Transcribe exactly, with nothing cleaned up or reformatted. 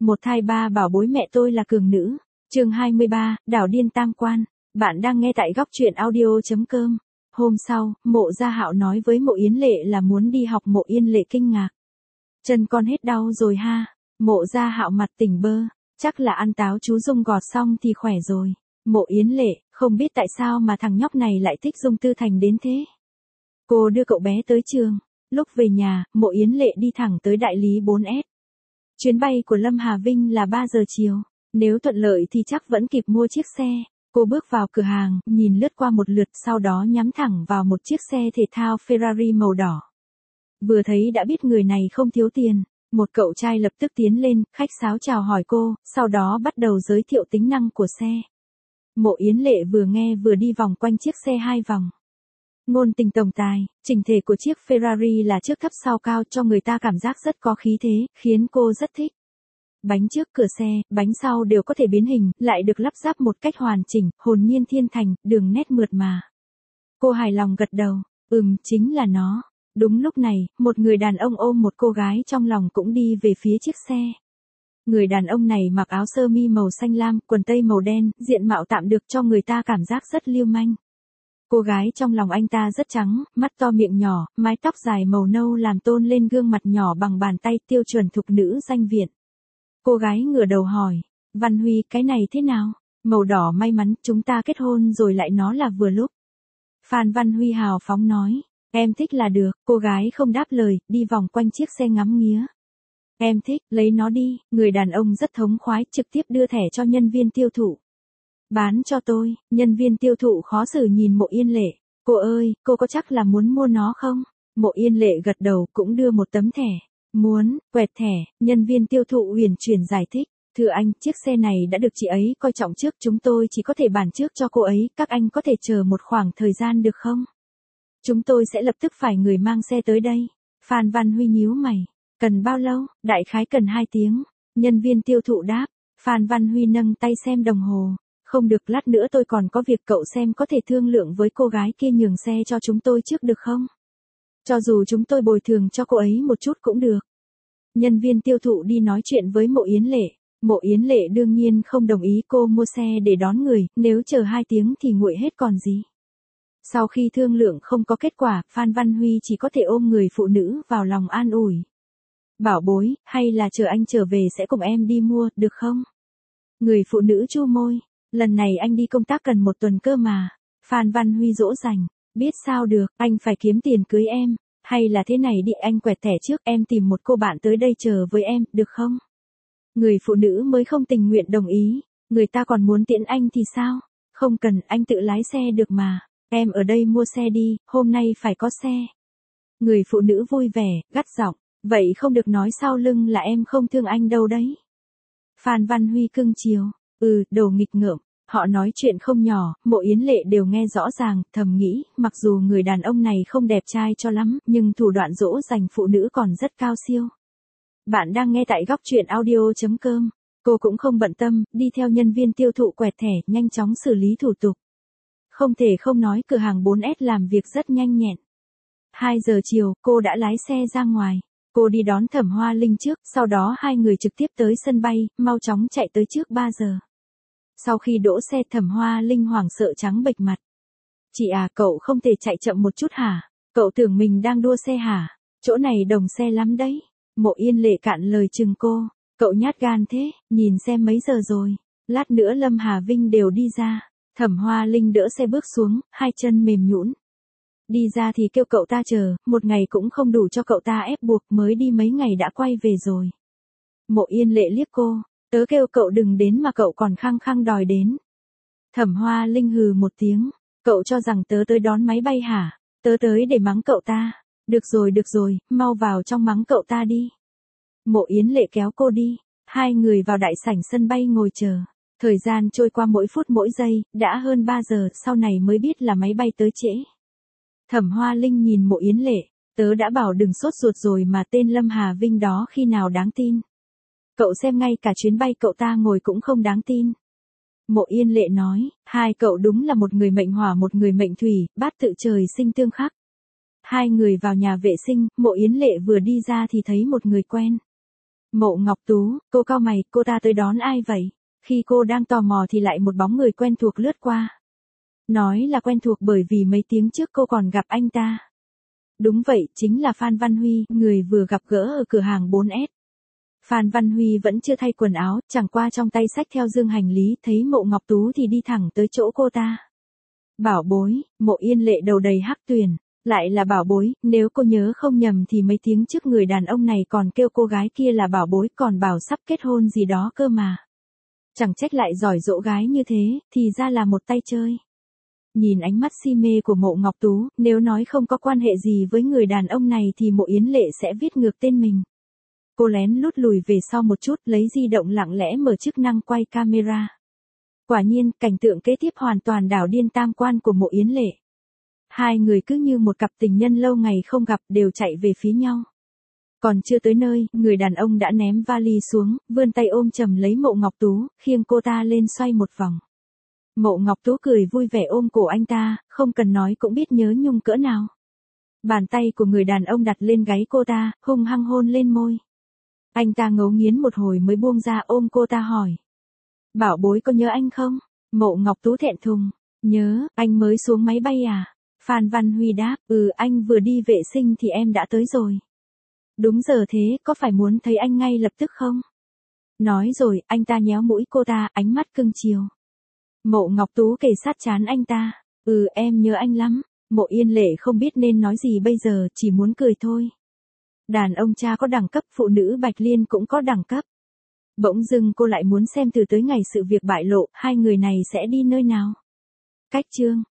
Một thai ba bảo bối mẹ tôi là cường nữ. Chương hai mươi ba, Đảo điên tam quan. Bạn đang nghe tại góc truyện audio chấm com. Hôm sau, Mộ Gia Hạo nói với Mộ Yến Lệ là muốn đi học. Mộ Yến Lệ kinh ngạc. Chân con hết đau rồi ha. Mộ Gia Hạo mặt tỉnh bơ. Chắc là ăn táo chú Dung gọt xong thì khỏe rồi. Mộ Yến Lệ, không biết tại sao mà thằng nhóc này lại thích Dung Tư Thành đến thế. Cô đưa cậu bé tới trường. Lúc về nhà, Mộ Yến Lệ đi thẳng tới đại lý bốn S. Chuyến bay của Lâm Hà Vinh là ba giờ chiều. Nếu thuận lợi thì chắc vẫn kịp mua chiếc xe. Cô bước vào cửa hàng, nhìn lướt qua một lượt, sau đó nhắm thẳng vào một chiếc xe thể thao Ferrari màu đỏ. Vừa thấy đã biết người này không thiếu tiền. Một cậu trai lập tức tiến lên, khách sáo chào hỏi cô, sau đó bắt đầu giới thiệu tính năng của xe. Mộ Yến Lệ vừa nghe vừa đi vòng quanh chiếc xe hai vòng. Ngôn tình tổng tài, chỉnh thể của chiếc Ferrari là trước thấp sau cao cho người ta cảm giác rất có khí thế, khiến cô rất thích. Bánh trước cửa xe, bánh sau đều có thể biến hình, lại được lắp ráp một cách hoàn chỉnh, hồn nhiên thiên thành, đường nét mượt mà. Cô hài lòng gật đầu, ừm, chính là nó. Đúng lúc này, một người đàn ông ôm một cô gái trong lòng cũng đi về phía chiếc xe. Người đàn ông này mặc áo sơ mi màu xanh lam, quần tây màu đen, diện mạo tạm được cho người ta cảm giác rất lưu manh. Cô gái trong lòng anh ta rất trắng, mắt to miệng nhỏ, mái tóc dài màu nâu làm tôn lên gương mặt nhỏ bằng bàn tay, tiêu chuẩn thục nữ danh viện. Cô gái ngửa đầu hỏi, Văn Huy, cái này thế nào? Màu đỏ may mắn, chúng ta kết hôn rồi lại nó là vừa lúc. Phan Văn Huy hào phóng nói, em thích là được. Cô gái không đáp lời, đi vòng quanh chiếc xe ngắm nghía. Em thích, lấy nó đi. Người đàn ông rất thống khoái, trực tiếp đưa thẻ cho nhân viên tiêu thụ. Bán cho tôi. Nhân viên tiêu thụ khó xử nhìn Mộ Yên Lệ. Cô ơi, cô có chắc là muốn mua nó không? Mộ Yên Lệ gật đầu, cũng đưa một tấm thẻ. Muốn, quẹt thẻ. Nhân viên tiêu thụ uyển chuyển giải thích. Thưa anh, chiếc xe này đã được chị ấy coi trọng trước, chúng tôi chỉ có thể bàn trước cho cô ấy, các anh có thể chờ một khoảng thời gian được không? Chúng tôi sẽ lập tức phải người mang xe tới đây. Phan Văn Huy nhíu mày. Cần bao lâu? Đại khái cần hai tiếng. Nhân viên tiêu thụ đáp. Phan Văn Huy nâng tay xem đồng hồ. Không được, lát nữa tôi còn có việc, cậu xem có thể thương lượng với cô gái kia nhường xe cho chúng tôi trước được không? Cho dù chúng tôi bồi thường cho cô ấy một chút cũng được. Nhân viên tiêu thụ đi nói chuyện với Mộ Yến Lệ. Mộ Yến Lệ đương nhiên không đồng ý cô mua xe để đón người, nếu chờ hai tiếng thì nguội hết còn gì. Sau khi thương lượng không có kết quả, Phan Văn Huy chỉ có thể ôm người phụ nữ vào lòng an ủi. Bảo bối, hay là chờ anh trở về sẽ cùng em đi mua, được không? Người phụ nữ chu môi. Lần này anh đi công tác cần một tuần cơ mà. Phan Văn Huy dỗ dành. Biết sao được, anh phải kiếm tiền cưới em. Hay là thế này đi, anh quẹt thẻ trước, em tìm một cô bạn tới đây chờ với em, được không? Người phụ nữ mới không tình nguyện đồng ý. Người ta còn muốn tiễn anh thì sao? Không cần, anh tự lái xe được mà. Em ở đây mua xe đi, hôm nay phải có xe. Người phụ nữ vui vẻ, gắt giọng. Vậy không được nói sau lưng là em không thương anh đâu đấy. Phan Văn Huy cưng chiều. Ừ, đồ nghịch ngợm. Họ nói chuyện không nhỏ, Mộ Yến Lệ đều nghe rõ ràng, thầm nghĩ, mặc dù người đàn ông này không đẹp trai cho lắm, nhưng thủ đoạn dỗ dành phụ nữ còn rất cao siêu. Bạn đang nghe tại góc truyện audio chấm com. Cô cũng không bận tâm, đi theo nhân viên tiêu thụ quẹt thẻ, nhanh chóng xử lý thủ tục. Không thể không nói cửa hàng bốn S làm việc rất nhanh nhẹn. hai giờ chiều, cô đã lái xe ra ngoài. Cô đi đón Thẩm Hoa Linh trước, sau đó hai người trực tiếp tới sân bay, mau chóng chạy tới trước ba giờ. Sau khi đỗ xe, Thẩm Hoa Linh hoảng sợ trắng bệch mặt. Chị à, cậu không thể chạy chậm một chút hả? Cậu tưởng mình đang đua xe hả? Chỗ này đồng xe lắm đấy. Mộ Yên Lệ cạn lời chừng cô. Cậu nhát gan thế, nhìn xem mấy giờ rồi. Lát nữa Lâm Hà Vinh đều đi ra. Thẩm Hoa Linh đỡ xe bước xuống, hai chân mềm nhũn. Đi ra thì kêu cậu ta chờ, một ngày cũng không đủ cho cậu ta ép buộc, mới đi mấy ngày đã quay về rồi. Mộ Yên Lệ liếc cô, tớ kêu cậu đừng đến mà cậu còn khăng khăng đòi đến. Thẩm Hoa Linh hừ một tiếng, cậu cho rằng tớ tới đón máy bay hả? Tớ tới để mắng cậu ta. Được rồi được rồi, mau vào trong mắng cậu ta đi. Mộ Yến Lệ kéo cô đi, hai người vào đại sảnh sân bay ngồi chờ. Thời gian trôi qua mỗi phút mỗi giây, đã hơn ba giờ, sau này mới biết là máy bay tới trễ. Thẩm Hoa Linh nhìn Mộ Yến Lệ, tớ đã bảo đừng sốt ruột rồi mà, tên Lâm Hà Vinh đó khi nào đáng tin. Cậu xem ngay cả chuyến bay cậu ta ngồi cũng không đáng tin. Mộ Yên Lệ nói, hai cậu đúng là một người mệnh hỏa một người mệnh thủy, bát tự trời sinh tương khắc. Hai người vào nhà vệ sinh, Mộ Yến Lệ vừa đi ra thì thấy một người quen. Mộ Ngọc Tú, cô cau mày, cô ta tới đón ai vậy? Khi cô đang tò mò thì lại một bóng người quen thuộc lướt qua. Nói là quen thuộc bởi vì mấy tiếng trước cô còn gặp anh ta. Đúng vậy, chính là Phan Văn Huy, người vừa gặp gỡ ở cửa hàng bốn S. Phan Văn Huy vẫn chưa thay quần áo, chẳng qua trong tay xách theo dương hành lý, thấy Mộ Ngọc Tú thì đi thẳng tới chỗ cô ta. Bảo bối, Mộ Yên Lệ đầu đầy hắc tuyền, lại là bảo bối, nếu cô nhớ không nhầm thì mấy tiếng trước người đàn ông này còn kêu cô gái kia là bảo bối, còn bảo sắp kết hôn gì đó cơ mà. Chẳng trách lại giỏi dỗ gái như thế, thì ra là một tay chơi. Nhìn ánh mắt si mê của Mộ Ngọc Tú, nếu nói không có quan hệ gì với người đàn ông này thì Mộ Yến Lệ sẽ viết ngược tên mình. Cô lén lút lùi về sau một chút, lấy di động lặng lẽ mở chức năng quay camera. Quả nhiên, cảnh tượng kế tiếp hoàn toàn đảo điên tam quan của Mộ Yến Lệ. Hai người cứ như một cặp tình nhân lâu ngày không gặp đều chạy về phía nhau. Còn chưa tới nơi, người đàn ông đã ném vali xuống, vươn tay ôm chầm lấy Mộ Ngọc Tú, khiêng cô ta lên xoay một vòng. Mộ Ngọc Tú cười vui vẻ ôm cổ anh ta, không cần nói cũng biết nhớ nhung cỡ nào. Bàn tay của người đàn ông đặt lên gáy cô ta, hung hăng hôn lên môi. Anh ta ngấu nghiến một hồi mới buông ra ôm cô ta hỏi. Bảo bối có nhớ anh không? Mộ Ngọc Tú thẹn thùng. Nhớ, anh mới xuống máy bay à? Phan Văn Huy đáp, ừ anh vừa đi vệ sinh thì em đã tới rồi. Đúng giờ thế, có phải muốn thấy anh ngay lập tức không? Nói rồi, anh ta nhéo mũi cô ta, ánh mắt cưng chiều. Mộ Ngọc Tú kề sát trán anh ta. Ừ em nhớ anh lắm. Mộ Yên Lệ không biết nên nói gì bây giờ, chỉ muốn cười thôi. Đàn ông cha có đẳng cấp, phụ nữ Bạch Liên cũng có đẳng cấp. Bỗng dưng cô lại muốn xem từ tới ngày sự việc bại lộ, hai người này sẽ đi nơi nào. Cách chương